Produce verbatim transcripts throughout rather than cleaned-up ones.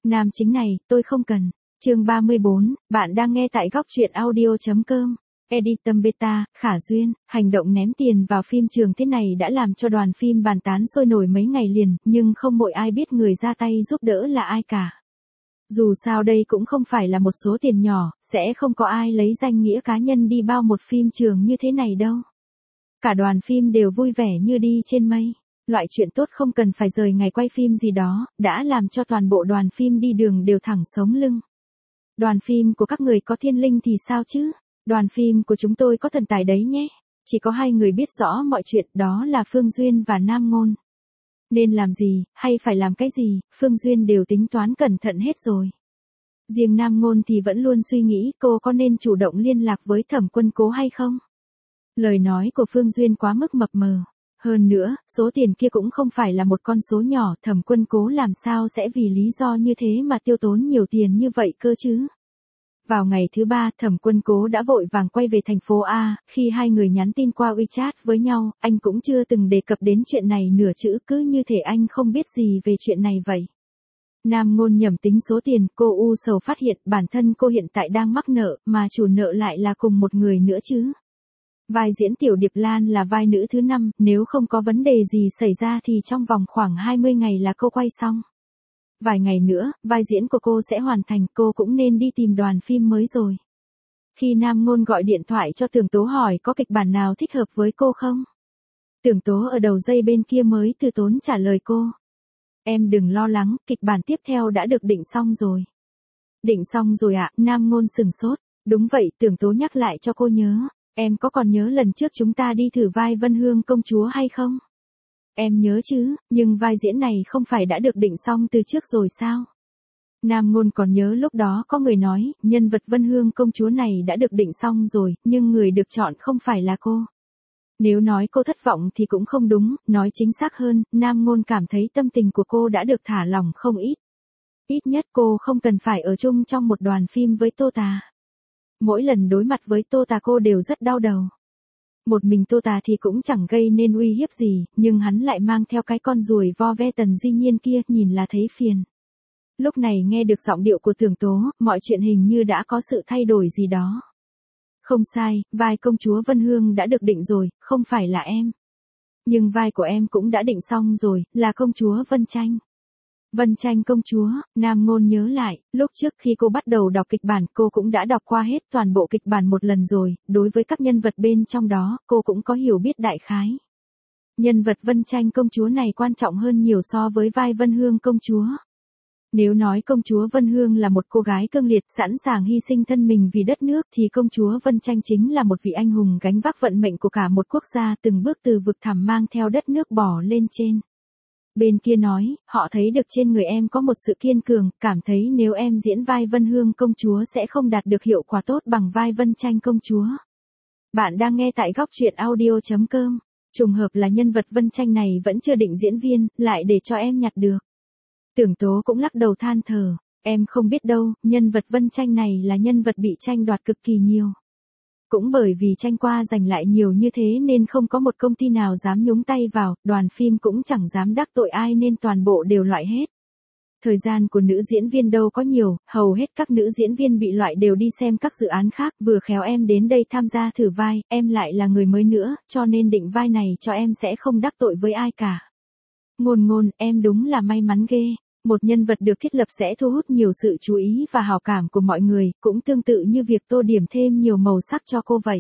Nam chính này, tôi không cần. Chương ba mươi bốn, bạn đang nghe tại góc truyện audio chấm com. Editum Beta, Khả Duyên, hành động ném tiền vào phim trường thế này đã làm cho đoàn phim bàn tán sôi nổi mấy ngày liền, nhưng không một ai biết người ra tay giúp đỡ là ai cả. Dù sao đây cũng không phải là một số tiền nhỏ, sẽ không có ai lấy danh nghĩa cá nhân đi bao một phim trường như thế này đâu. Cả đoàn phim đều vui vẻ như đi trên mây. Loại chuyện tốt không cần phải rời ngày quay phim gì đó, đã làm cho toàn bộ đoàn phim đi đường đều thẳng sống lưng. Đoàn phim của các người có thiên linh thì sao chứ? Đoàn phim của chúng tôi có thần tài đấy nhé. Chỉ có hai người biết rõ mọi chuyện, đó là Phương Duyên và Nam Ngôn. Nên làm gì, hay phải làm cái gì, Phương Duyên đều tính toán cẩn thận hết rồi. Riêng Nam Ngôn thì vẫn luôn suy nghĩ cô có nên chủ động liên lạc với Thẩm Quân Cố hay không. Lời nói của Phương Duyên quá mức mập mờ. Hơn nữa, số tiền kia cũng không phải là một con số nhỏ, Thẩm Quân Cố làm sao sẽ vì lý do như thế mà tiêu tốn nhiều tiền như vậy cơ chứ. Vào ngày thứ ba, Thẩm Quân Cố đã vội vàng quay về thành phố A, khi hai người nhắn tin qua WeChat với nhau, anh cũng chưa từng đề cập đến chuyện này nửa chữ, cứ như thể anh không biết gì về chuyện này vậy. Nam Ngôn nhẩm tính số tiền, cô u sầu phát hiện bản thân cô hiện tại đang mắc nợ, mà chủ nợ lại là cùng một người nữa chứ. Vai diễn Tiểu Điệp Lan là vai nữ thứ năm, nếu không có vấn đề gì xảy ra thì trong vòng khoảng hai mươi ngày là cô quay xong. Vài ngày nữa, vai diễn của cô sẽ hoàn thành, cô cũng nên đi tìm đoàn phim mới rồi. Khi Nam Ngôn gọi điện thoại cho Tưởng Tố hỏi có kịch bản nào thích hợp với cô không? Tưởng Tố ở đầu dây bên kia mới từ tốn trả lời cô. Em đừng lo lắng, kịch bản tiếp theo đã được định xong rồi. Định xong rồi ạ, à? Nam Ngôn sừng sốt. Đúng vậy, Tưởng Tố nhắc lại cho cô nhớ. Em có còn nhớ lần trước chúng ta đi thử vai Vân Hương công chúa hay không? Em nhớ chứ, nhưng vai diễn này không phải đã được định xong từ trước rồi sao? Nam Ngôn còn nhớ lúc đó có người nói, nhân vật Vân Hương công chúa này đã được định xong rồi, nhưng người được chọn không phải là cô. Nếu nói cô thất vọng thì cũng không đúng, nói chính xác hơn, Nam Ngôn cảm thấy tâm tình của cô đã được thả lỏng không ít. Ít nhất cô không cần phải ở chung trong một đoàn phim với Tô Tà. Mỗi lần đối mặt với Tô Tà cô đều rất đau đầu. Một mình Tô Tà thì cũng chẳng gây nên uy hiếp gì, nhưng hắn lại mang theo cái con ruồi vo ve Tần Di Nhiên kia, nhìn là thấy phiền. Lúc này nghe được giọng điệu của Tưởng Tố, mọi chuyện hình như đã có sự thay đổi gì đó. Không sai, vai công chúa Vân Hương đã được định rồi, không phải là em. Nhưng vai của em cũng đã định xong rồi, là công chúa Vân Tranh. Vân Tranh công chúa, Nam Ngôn nhớ lại, lúc trước khi cô bắt đầu đọc kịch bản cô cũng đã đọc qua hết toàn bộ kịch bản một lần rồi, đối với các nhân vật bên trong đó, cô cũng có hiểu biết đại khái. Nhân vật Vân Tranh công chúa này quan trọng hơn nhiều so với vai Vân Hương công chúa. Nếu nói công chúa Vân Hương là một cô gái cương liệt sẵn sàng hy sinh thân mình vì đất nước thì công chúa Vân Tranh chính là một vị anh hùng gánh vác vận mệnh của cả một quốc gia từng bước từ vực thẳm mang theo đất nước bỏ lên trên. Bên kia nói, họ thấy được trên người em có một sự kiên cường, cảm thấy nếu em diễn vai Vân Hương công chúa sẽ không đạt được hiệu quả tốt bằng vai Vân Tranh công chúa. Bạn đang nghe tại góc truyện audio chấm com. Trùng hợp là nhân vật Vân Tranh này vẫn chưa định diễn viên, lại để cho em nhặt được. Tưởng Tố cũng lắc đầu than thở, em không biết đâu, nhân vật Vân Tranh này là nhân vật bị tranh đoạt cực kỳ nhiều. Cũng bởi vì tranh qua giành lại nhiều như thế nên không có một công ty nào dám nhúng tay vào, đoàn phim cũng chẳng dám đắc tội ai nên toàn bộ đều loại hết. Thời gian của nữ diễn viên đâu có nhiều, hầu hết các nữ diễn viên bị loại đều đi xem các dự án khác, vừa khéo em đến đây tham gia thử vai, em lại là người mới nữa, cho nên định vai này cho em sẽ không đắc tội với ai cả. Ngôn Ngôn, em đúng là may mắn ghê. Một nhân vật được thiết lập sẽ thu hút nhiều sự chú ý và hào cảm của mọi người, cũng tương tự như việc tô điểm thêm nhiều màu sắc cho cô vậy.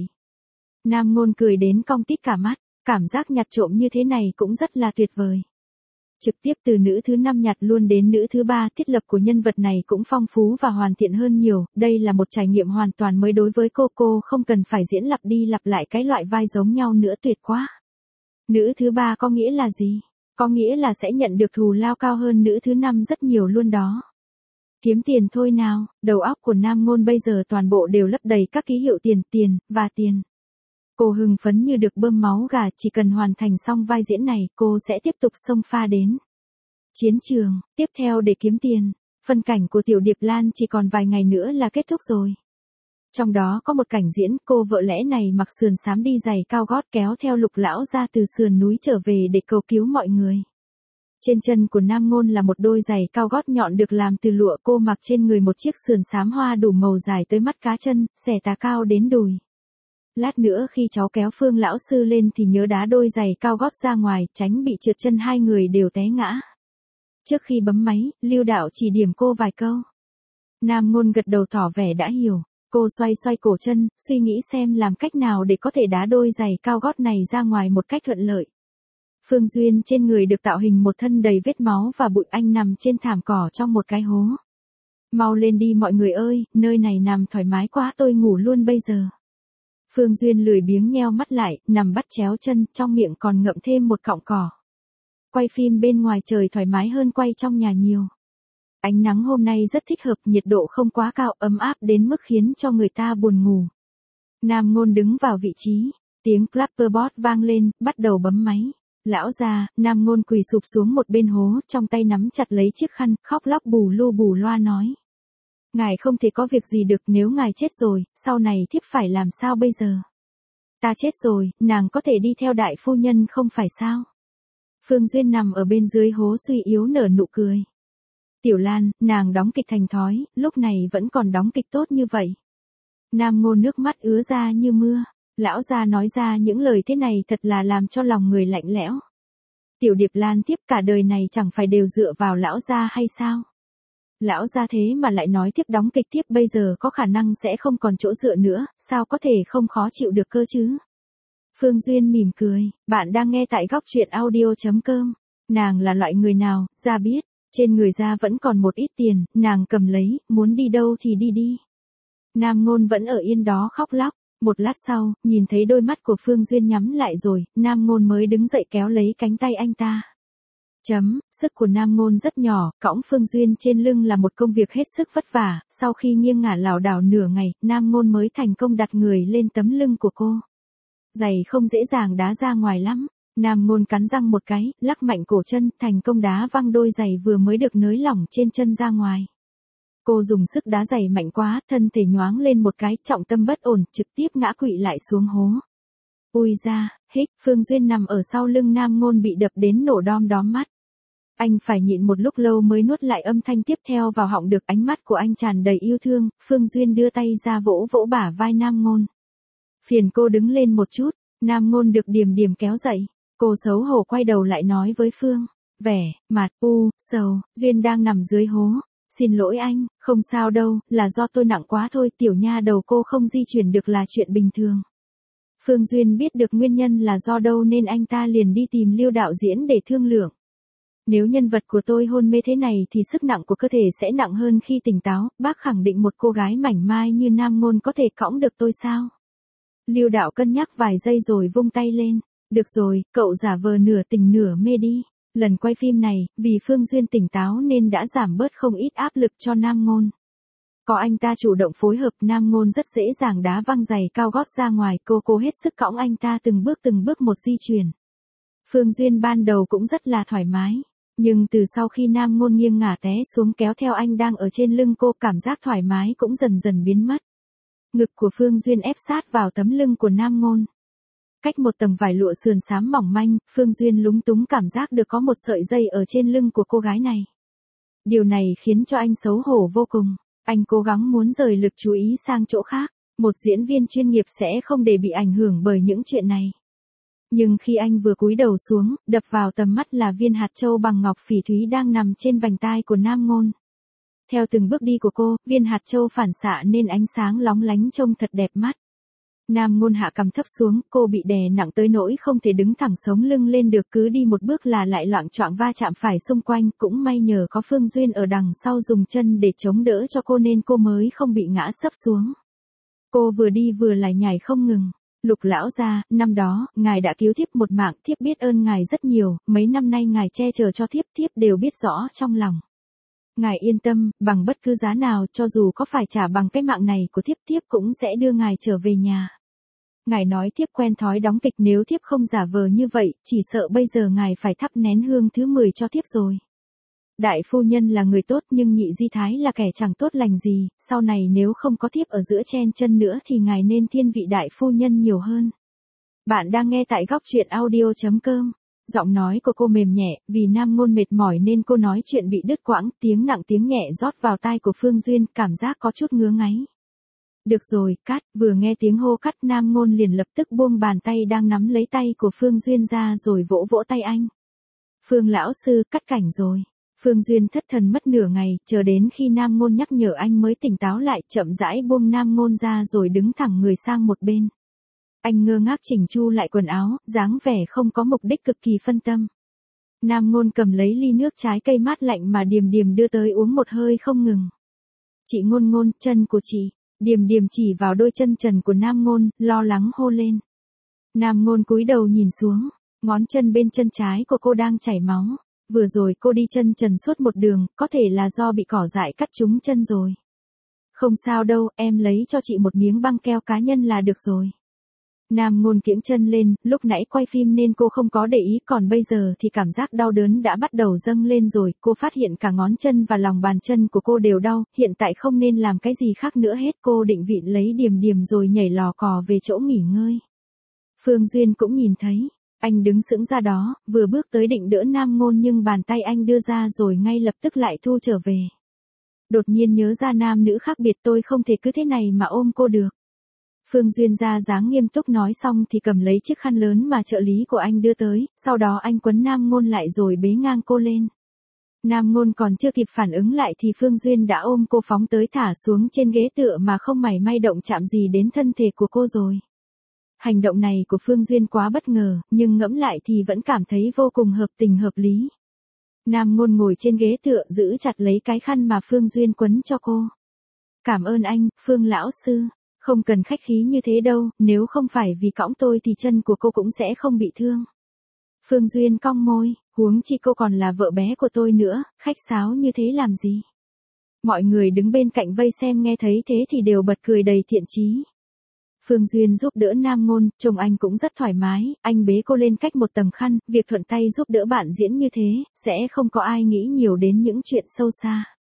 Nam Ngôn cười đến cong tít cả mắt, cảm giác nhặt trộm như thế này cũng rất là tuyệt vời. Trực tiếp từ nữ thứ năm nhặt luôn đến nữ thứ ba, thiết lập của nhân vật này cũng phong phú và hoàn thiện hơn nhiều, đây là một trải nghiệm hoàn toàn mới đối với cô, cô không cần phải diễn lặp đi lặp lại cái loại vai giống nhau nữa, tuyệt quá. Nữ thứ ba có nghĩa là gì? Có nghĩa là sẽ nhận được thù lao cao hơn nữ thứ năm rất nhiều luôn đó. Kiếm tiền thôi nào, đầu óc của Nam Ngôn bây giờ toàn bộ đều lấp đầy các ký hiệu tiền, tiền, và tiền. Cô hưng phấn như được bơm máu gà, chỉ cần hoàn thành xong vai diễn này, cô sẽ tiếp tục xông pha đến chiến trường, tiếp theo để kiếm tiền. Phân cảnh của Tiểu Điệp Lan chỉ còn vài ngày nữa là kết thúc rồi. Trong đó có một cảnh diễn, cô vợ lẽ này mặc sườn xám đi giày cao gót kéo theo Lục lão ra từ sườn núi trở về để cầu cứu mọi người. Trên chân của Nam Ngôn là một đôi giày cao gót nhọn được làm từ lụa, cô mặc trên người một chiếc sườn xám hoa đủ màu dài tới mắt cá chân, xẻ tà cao đến đùi. Lát nữa khi cháu kéo Phương lão sư lên thì nhớ đá đôi giày cao gót ra ngoài, tránh bị trượt chân, hai người đều té ngã. Trước khi bấm máy, Lưu đạo chỉ điểm cô vài câu. Nam Ngôn gật đầu tỏ vẻ đã hiểu, cô xoay xoay cổ chân, suy nghĩ xem làm cách nào để có thể đá đôi giày cao gót này ra ngoài một cách thuận lợi. Phương Duyên trên người được tạo hình một thân đầy vết máu và bụi, anh nằm trên thảm cỏ trong một cái hố. Mau lên đi mọi người ơi, nơi này nằm thoải mái quá, tôi ngủ luôn bây giờ. Phương Duyên lười biếng nheo mắt lại, nằm bắt chéo chân, trong miệng còn ngậm thêm một cọng cỏ. Quay phim bên ngoài trời thoải mái hơn quay trong nhà nhiều. Ánh nắng hôm nay rất thích hợp, nhiệt độ không quá cao, ấm áp đến mức khiến cho người ta buồn ngủ. Nam Ngôn đứng vào vị trí, tiếng clapperboard vang lên, bắt đầu bấm máy. Lão già, Nam Ngôn quỳ sụp xuống một bên hố, trong tay nắm chặt lấy chiếc khăn, khóc lóc bù lu bù loa nói. Ngài không thể có việc gì được, nếu ngài chết rồi, sau này thiếp phải làm sao bây giờ? Ta chết rồi, nàng có thể đi theo đại phu nhân không phải sao? Phương Duyên nằm ở bên dưới hố suy yếu nở nụ cười. Tiểu Lan, nàng đóng kịch thành thói, lúc này vẫn còn đóng kịch tốt như vậy. Nam Ngôn nước mắt ứa ra như mưa. Lão gia nói ra những lời thế này thật là làm cho lòng người lạnh lẽo. Tiểu Điệp Lan tiếp cả đời này chẳng phải đều dựa vào lão gia hay sao? Lão gia thế mà lại nói tiếp đóng kịch tiếp, bây giờ có khả năng sẽ không còn chỗ dựa nữa, sao có thể không khó chịu được cơ chứ? Phương Duyên mỉm cười, bạn đang nghe tại góc truyện audio chấm com. Nàng là loại người nào, gia biết, trên người gia vẫn còn một ít tiền, nàng cầm lấy, muốn đi đâu thì đi đi. Nam Ngôn vẫn ở yên đó khóc lóc. Một lát sau, nhìn thấy đôi mắt của Phương Duyên nhắm lại rồi, Nam Ngôn mới đứng dậy kéo lấy cánh tay anh ta. Chấm, sức của Nam Ngôn rất nhỏ, cõng Phương Duyên trên lưng là một công việc hết sức vất vả, sau khi nghiêng ngả lảo đảo nửa ngày, Nam Ngôn mới thành công đặt người lên tấm lưng của cô. Giày không dễ dàng đá ra ngoài lắm. Nam Ngôn cắn răng một cái, lắc mạnh cổ chân, thành công đá văng đôi giày vừa mới được nới lỏng trên chân ra ngoài. Cô dùng sức đá giày mạnh quá, thân thể nhoáng lên một cái, trọng tâm bất ổn, trực tiếp ngã quỵ lại xuống hố. Ui da, hích, Phương Duyên nằm ở sau lưng Nam Ngôn bị đập đến nổ đom đóm mắt. Anh phải nhịn một lúc lâu mới nuốt lại âm thanh tiếp theo vào họng được, ánh mắt của anh tràn đầy yêu thương. Phương Duyên đưa tay ra vỗ vỗ bả vai Nam Ngôn. Phiền cô đứng lên một chút. Nam Ngôn được điềm điềm kéo dậy. Cô xấu hổ quay đầu lại nói với Phương. Vẻ, mặt, u, sầu, Duyên đang nằm dưới hố. Xin lỗi anh, không sao đâu, là do tôi nặng quá thôi, tiểu nha đầu cô không di chuyển được là chuyện bình thường. Phương Duyên biết được nguyên nhân là do đâu nên anh ta liền đi tìm Lưu đạo diễn để thương lượng. Nếu nhân vật của tôi hôn mê thế này thì sức nặng của cơ thể sẽ nặng hơn khi tỉnh táo, bác khẳng định một cô gái mảnh mai như Nam Ngôn có thể cõng được tôi sao? Lưu đạo cân nhắc vài giây rồi vung tay lên. Được rồi, cậu giả vờ nửa tỉnh nửa mê đi. Lần quay phim này, vì Phương Duyên tỉnh táo nên đã giảm bớt không ít áp lực cho Nam Ngôn. Có anh ta chủ động phối hợp, Nam Ngôn rất dễ dàng đá văng giày cao gót ra ngoài, cô cố hết sức cõng anh ta từng bước từng bước một di chuyển. Phương Duyên ban đầu cũng rất là thoải mái, nhưng từ sau khi Nam Ngôn nghiêng ngả té xuống kéo theo anh đang ở trên lưng cô, cảm giác thoải mái cũng dần dần biến mất. Ngực của Phương Duyên ép sát vào tấm lưng của Nam Ngôn. Cách một tầng vải lụa sườn xám mỏng manh, Phương Duyên lúng túng cảm giác được có một sợi dây ở trên lưng của cô gái này. Điều này khiến cho anh xấu hổ vô cùng. Anh cố gắng muốn rời lực chú ý sang chỗ khác. Một diễn viên chuyên nghiệp sẽ không để bị ảnh hưởng bởi những chuyện này. Nhưng khi anh vừa cúi đầu xuống, đập vào tầm mắt là viên hạt châu bằng ngọc phỉ thúy đang nằm trên vành tai của Nam Ngôn. Theo từng bước đi của cô, viên hạt châu phản xạ nên ánh sáng lóng lánh trông thật đẹp mắt. Nam Ngôn hạ cằm thấp xuống, cô bị đè nặng tới nỗi không thể đứng thẳng sống lưng lên được, cứ đi một bước là lại loạng choạng va chạm phải xung quanh, cũng may nhờ có Phương Duyên ở đằng sau dùng chân để chống đỡ cho cô nên cô mới không bị ngã sấp xuống. Cô vừa đi vừa lải nhải không ngừng. Lục lão gia, năm đó, ngài đã cứu thiếp một mạng, thiếp biết ơn ngài rất nhiều, mấy năm nay ngài che chở cho thiếp, thiếp đều biết rõ trong lòng. Ngài yên tâm, bằng bất cứ giá nào, cho dù có phải trả bằng cái mạng này của thiếp, thiếp cũng sẽ đưa ngài trở về nhà. Ngài nói thiếp quen thói đóng kịch, nếu thiếp không giả vờ như vậy, chỉ sợ bây giờ ngài phải thắp nén hương thứ mười cho thiếp rồi. Đại phu nhân là người tốt nhưng nhị di thái là kẻ chẳng tốt lành gì, sau này nếu không có thiếp ở giữa chen chân nữa thì ngài nên thiên vị đại phu nhân nhiều hơn. Bạn đang nghe tại góc truyện audio chấm com. Giọng nói của cô mềm nhẹ, vì Nam Ngôn mệt mỏi nên cô nói chuyện bị đứt quãng, tiếng nặng tiếng nhẹ rót vào tai của Phương Duyên, cảm giác có chút ngứa ngáy. Được rồi, cắt, vừa nghe tiếng hô cắt Nam Ngôn liền lập tức buông bàn tay đang nắm lấy tay của Phương Duyên ra rồi vỗ vỗ tay anh. Phương lão sư, cắt cảnh rồi. Phương Duyên thất thần mất nửa ngày, chờ đến khi Nam Ngôn nhắc nhở anh mới tỉnh táo lại, chậm rãi buông Nam Ngôn ra rồi đứng thẳng người sang một bên. Anh ngơ ngác chỉnh chu lại quần áo, dáng vẻ không có mục đích cực kỳ phân tâm. Nam Ngôn cầm lấy ly nước trái cây mát lạnh mà Điềm Điềm đưa tới uống một hơi không ngừng. Chị Ngôn Ngôn, chân của chị. Điềm Điềm chỉ vào đôi chân trần của Nam Ngôn, lo lắng hô lên. Nam Ngôn cúi đầu nhìn xuống, ngón chân bên chân trái của cô đang chảy máu. Vừa rồi cô đi chân trần suốt một đường, có thể là do bị cỏ dại cắt trúng chân rồi. Không sao đâu, em lấy cho chị một miếng băng keo cá nhân là được rồi. Nam Ngôn kiễng chân lên, lúc nãy quay phim nên cô không có để ý, còn bây giờ thì cảm giác đau đớn đã bắt đầu dâng lên rồi, cô phát hiện cả ngón chân và lòng bàn chân của cô đều đau, hiện tại không nên làm cái gì khác nữa hết, cô định vịn lấy Điềm Điềm rồi nhảy lò cò về chỗ nghỉ ngơi. Phương Duyên cũng nhìn thấy, anh đứng sững ra đó, vừa bước tới định đỡ Nam Ngôn nhưng bàn tay anh đưa ra rồi ngay lập tức lại thu trở về. Đột nhiên nhớ ra nam nữ khác biệt, tôi không thể cứ thế này mà ôm cô được. Phương Duyên ra dáng nghiêm túc nói xong thì cầm lấy chiếc khăn lớn mà trợ lý của anh đưa tới, sau đó anh quấn Nam Ngôn lại rồi bế ngang cô lên. Nam Ngôn còn chưa kịp phản ứng lại thì Phương Duyên đã ôm cô phóng tới thả xuống trên ghế tựa mà không mảy may động chạm gì đến thân thể của cô rồi. Hành động này của Phương Duyên quá bất ngờ, nhưng ngẫm lại thì vẫn cảm thấy vô cùng hợp tình hợp lý. Nam Ngôn ngồi trên ghế tựa giữ chặt lấy cái khăn mà Phương Duyên quấn cho cô. Cảm ơn anh, Phương lão sư. Không cần khách khí như thế đâu, nếu không phải vì cõng tôi thì chân của cô cũng sẽ không bị thương. Phương Duyên cong môi, huống chi cô còn là vợ bé của tôi nữa, khách sáo như thế làm gì. Mọi người đứng bên cạnh vây xem nghe thấy thế thì đều bật cười đầy thiện chí. Phương Duyên giúp đỡ Nam Ngôn, trông anh cũng rất thoải mái, anh bế cô lên cách một tầng khăn, việc thuận tay giúp đỡ bạn diễn như thế, sẽ không có ai nghĩ nhiều đến những chuyện sâu xa.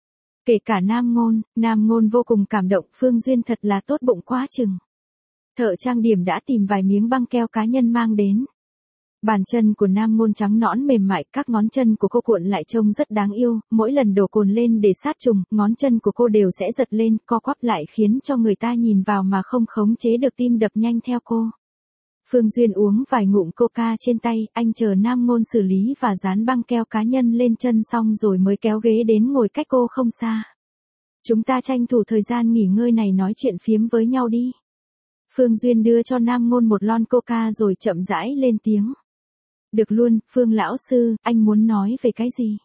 Kể cả Nam Ngôn, Nam Ngôn vô cùng cảm động, Phương Duyên thật là tốt bụng quá chừng. Thợ trang điểm đã tìm vài miếng băng keo cá nhân mang đến. Bàn chân của Nam Ngôn trắng nõn mềm mại, các ngón chân của cô cuộn lại trông rất đáng yêu, mỗi lần đổ cồn lên để sát trùng, ngón chân của cô đều sẽ giật lên, co quắp lại khiến cho người ta nhìn vào mà không khống chế được tim đập nhanh theo cô. Phương Duyên uống vài ngụm coca trên tay, anh chờ Nam Ngôn xử lý và dán băng keo cá nhân lên chân xong rồi mới kéo ghế đến ngồi cách cô không xa. Chúng ta tranh thủ thời gian nghỉ ngơi này nói chuyện phiếm với nhau đi. Phương Duyên đưa cho Nam Ngôn một lon coca rồi chậm rãi lên tiếng. Được luôn, Phương lão sư, anh muốn nói về cái gì?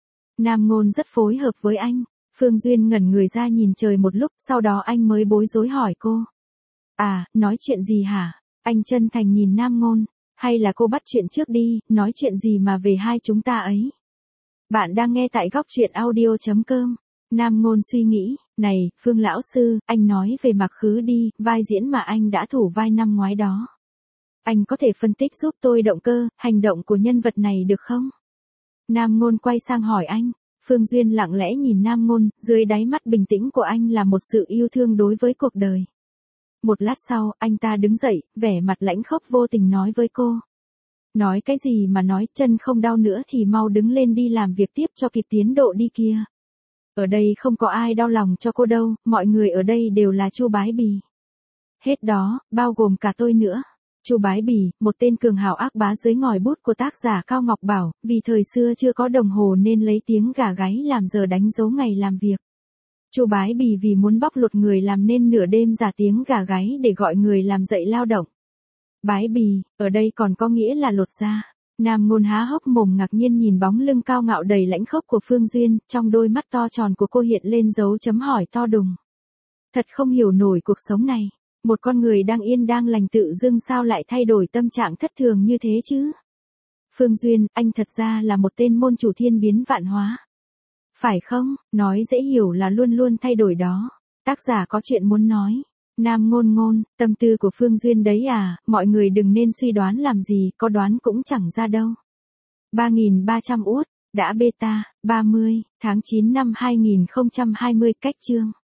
Nam Ngôn rất phối hợp với anh. Phương Duyên ngẩn người ra nhìn trời một lúc, sau đó anh mới bối rối hỏi cô. À, nói chuyện gì hả? Anh chân thành nhìn Nam Ngôn, hay là cô bắt chuyện trước đi, nói chuyện gì mà về hai chúng ta ấy. Bạn đang nghe tại góc truyện audio chấm com. Nam Ngôn suy nghĩ, này, Phương lão sư, anh nói về Mặc Khứ đi, vai diễn mà anh đã thủ vai năm ngoái đó. Anh có thể phân tích giúp tôi động cơ, hành động của nhân vật này được không? Nam Ngôn quay sang hỏi anh. Phương Duyên lặng lẽ nhìn Nam Ngôn, dưới đáy mắt bình tĩnh của anh là một sự yêu thương đối với cuộc đời. Một lát sau, anh ta đứng dậy, vẻ mặt lãnh khốc vô tình nói với cô. Nói cái gì mà nói, chân không đau nữa thì mau đứng lên đi làm việc tiếp cho kịp tiến độ đi kia. Ở đây không có ai đau lòng cho cô đâu, mọi người ở đây đều là Chu Bái Bì. Hết đó, bao gồm cả tôi nữa. Chu Bái Bì, một tên cường hào ác bá dưới ngòi bút của tác giả Cao Ngọc Bảo, vì thời xưa chưa có đồng hồ nên lấy tiếng gà gáy làm giờ đánh dấu ngày làm việc. Chu Bái Bì vì muốn bóc lột người làm nên nửa đêm giả tiếng gà gáy để gọi người làm dậy lao động. Bái Bì, ở đây còn có nghĩa là lột da. Nam Ngôn há hốc mồm ngạc nhiên nhìn bóng lưng cao ngạo đầy lãnh khốc của Phương Duyên, trong đôi mắt to tròn của cô hiện lên dấu chấm hỏi to đùng. Thật không hiểu nổi cuộc sống này, một con người đang yên đang lành tự dưng sao lại thay đổi tâm trạng thất thường như thế chứ? Phương Duyên, anh thật ra là một tên môn chủ thiên biến vạn hóa. Phải không, nói dễ hiểu là luôn luôn thay đổi đó. Tác giả có chuyện muốn nói. Nam Ngôn ngôn, tâm tư của Phương Duyên đấy à, mọi người đừng nên suy đoán làm gì, có đoán cũng chẳng ra đâu. ba nghìn ba trăm út, đã beta, ba mươi, tháng chín năm hai nghìn không trăm hai mươi cách chương.